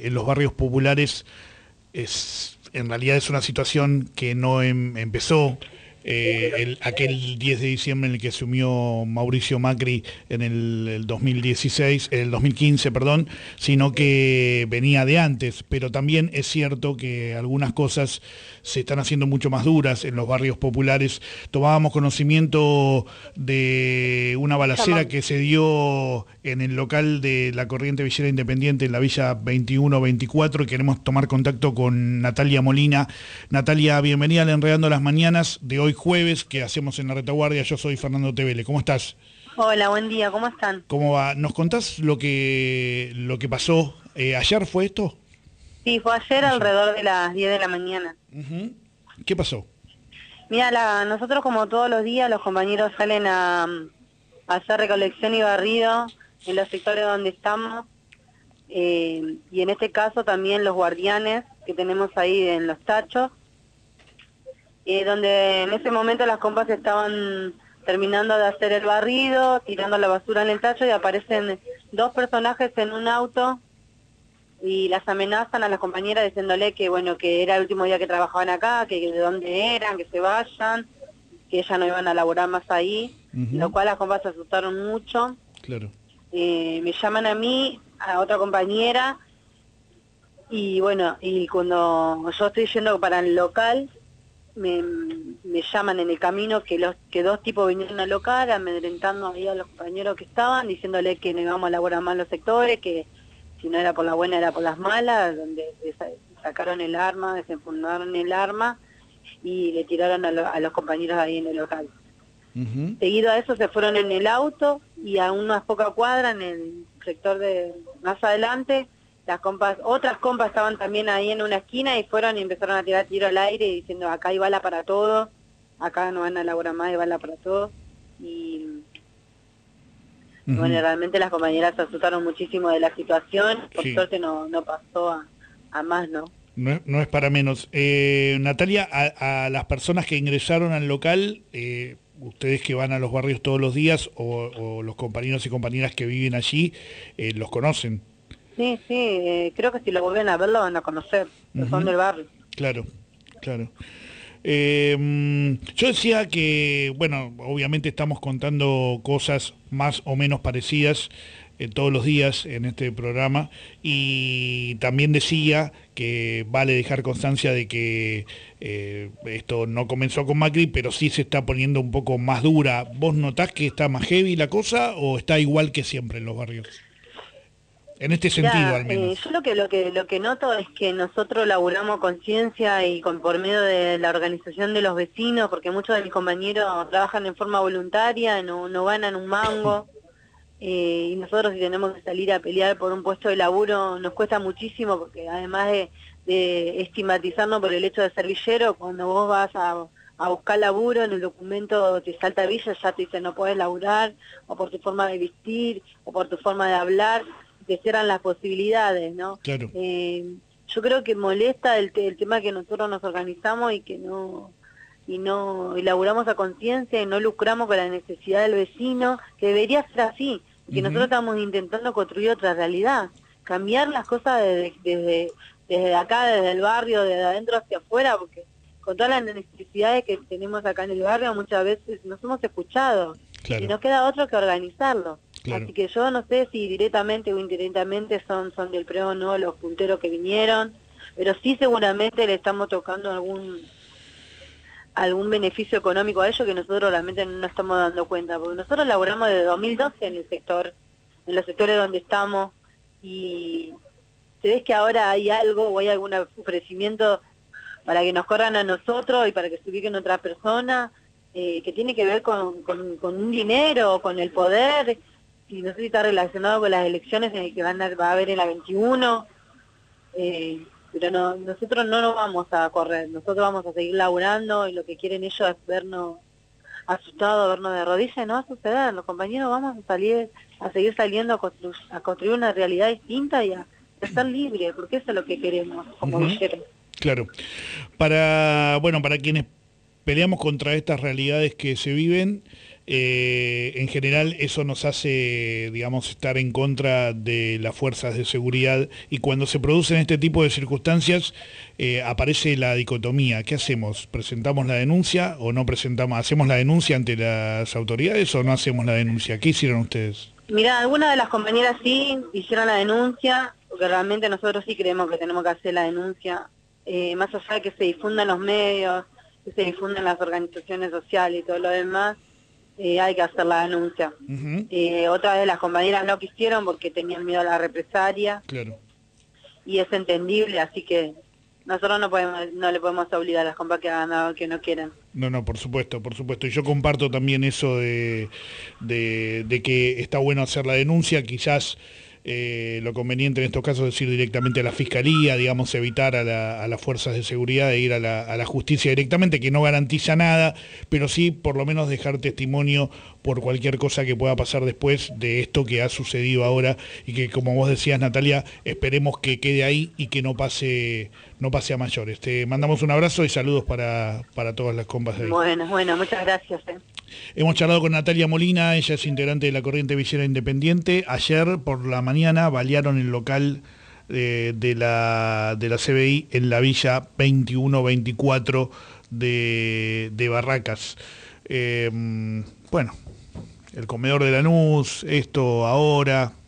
en los barrios populares en realidad es una situación que no empezó aquel 10 de diciembre en el que asumió Mauricio Macri en el 2015, perdón, sino que venía de antes, pero también es cierto que algunas cosas se están haciendo mucho más duras en los barrios populares. Tomábamos conocimiento de una balacera que se dio en el local de la Corriente Villera Independiente en la Villa 21-24 y queremos tomar contacto con Natalia Molina. Natalia, bienvenida al Enredando las Mañanas de hoy jueves que hacemos en la retaguardia. Yo soy Fernando Tevele. ¿Cómo estás? Hola, buen día, ¿cómo están? ¿Cómo va? ¿Nos contás lo que pasó? ¿Ayer fue esto? Sí, fue ayer alrededor de las 10 de la mañana. ¿Qué pasó? Mira, nosotros como todos los días los compañeros salen a hacer recolección y barrido en los sectores donde estamos, y en este caso también los guardianes que tenemos ahí en los tachos, donde en ese momento las compas estaban terminando de hacer el barrido, tirando la basura en el tacho y aparecen dos personajes en un auto y las amenazan a las compañeras diciéndole que bueno, que era el último día que trabajaban acá, que de dónde eran, que se vayan, que ellas no iban a laburar más ahí, lo cual las compas se asustaron mucho. Claro. Me llaman a mí, a otra compañera, y bueno, y cuando yo estoy yendo para el local, me llaman en el camino que dos tipos vinieron al local amedrentando ahí a los compañeros que estaban, diciéndole que no íbamos a laburar más los sectores, que si no era por la buena era por las malas, donde sacaron el arma, desenfundaron el arma y le tiraron a los compañeros ahí en el local. Seguido a eso se fueron en el auto y a unas pocas cuadras en el sector de más adelante, otras compas estaban también ahí en una esquina y fueron y empezaron a tirar tiro al aire diciendo acá hay bala para todos, acá no van a laburar más, hay bala para todos. Y bueno, realmente las compañeras se asustaron muchísimo de la situación, por suerte no pasó a más, ¿no? No es para menos. Natalia, a las personas que ingresaron al local, ustedes que van a los barrios todos los días o los compañeros y compañeras que viven allí, ¿los conocen? Sí, creo que si lo vuelven a ver lo van a conocer, son del barrio. Claro. Yo decía que, bueno, obviamente estamos contando cosas más o menos parecidas todos los días en este programa y también decía que vale dejar constancia de que esto no comenzó con Macri, pero sí se está poniendo un poco más dura. ¿Vos notás que está más heavy la cosa o está igual que siempre en los barrios? En este sentido, al menos. Yo lo que noto es que nosotros laburamos conciencia y por medio de la organización de los vecinos, porque muchos de mis compañeros trabajan en forma voluntaria, no ganan un mango, y nosotros si tenemos que salir a pelear por un puesto de laburo nos cuesta muchísimo, porque además de estigmatizarnos por el hecho de ser villero, cuando vos vas a buscar laburo, en el documento te salta villa, ya te dice no podés laburar, o por tu forma de vestir, o por tu forma de hablar, te cierran las posibilidades, ¿no? Claro. Yo creo que molesta el tema que nosotros nos organizamos y que y laburamos a conciencia y no lucramos con la necesidad del vecino, que debería ser así, que nosotros estamos intentando construir otra realidad, cambiar las cosas desde acá, desde el barrio, desde adentro hacia afuera, porque con todas las necesidades que tenemos acá en el barrio muchas veces no somos escuchados, y nos queda otro que organizarlo. Claro. Así que yo no sé si directamente o indirectamente son del PRO o no los punteros que vinieron, pero sí seguramente le estamos tocando algún beneficio económico a ellos que nosotros realmente no nos estamos dando cuenta, porque nosotros laburamos desde 2012 en el sector, en los sectores donde estamos, y se ve que ahora hay algo o hay algún ofrecimiento para que nos corran a nosotros y para que se ubiquen otras personas, que tiene que ver con un dinero, con el poder, y no sé si está relacionado con las elecciones que va a haber en la 21, pero nosotros no nos vamos a correr, nosotros vamos a seguir laburando y lo que quieren ellos es vernos asustados, vernos de rodillas, y no va a suceder, los compañeros vamos a seguir saliendo a construir una realidad distinta y a ser libres, porque eso es lo que queremos como villeros. Claro. Para quienes peleamos contra estas realidades que se viven. En general eso nos hace, digamos, estar en contra de las fuerzas de seguridad, y cuando se producen este tipo de circunstancias aparece la dicotomía. ¿Qué hacemos? ¿Presentamos la denuncia o no presentamos? ¿Hacemos la denuncia ante las autoridades o no hacemos la denuncia? ¿Qué hicieron ustedes? Mira, algunas de las compañeras sí hicieron la denuncia, porque realmente nosotros sí creemos que tenemos que hacer la denuncia, más allá de que se difundan los medios, que se difundan las organizaciones sociales y todo lo demás. Hay que hacer la denuncia. Otras de las compañeras no quisieron porque tenían miedo a la represalia. Claro. Y es entendible, así que nosotros no le podemos obligar a las compas que hagan algo que no quieran. No, por supuesto, por supuesto. Y yo comparto también eso de que está bueno hacer la denuncia. Quizás lo conveniente en estos casos es ir directamente a la fiscalía, digamos, evitar a las fuerzas de seguridad de ir a la justicia directamente, que no garantiza nada, pero sí por lo menos dejar testimonio por cualquier cosa que pueda pasar después de esto que ha sucedido ahora, y que, como vos decías, Natalia, esperemos que quede ahí y que no pase a mayores. Te mandamos un abrazo y saludos para todas las compas de ahí. Bueno, muchas gracias. Hemos charlado con Natalia Molina, ella es integrante de la Corriente Villera Independiente. Ayer por la mañana balearon el local de la CBI en la Villa 2124 de Barracas. Bueno, el comedor de Lanús, esto ahora,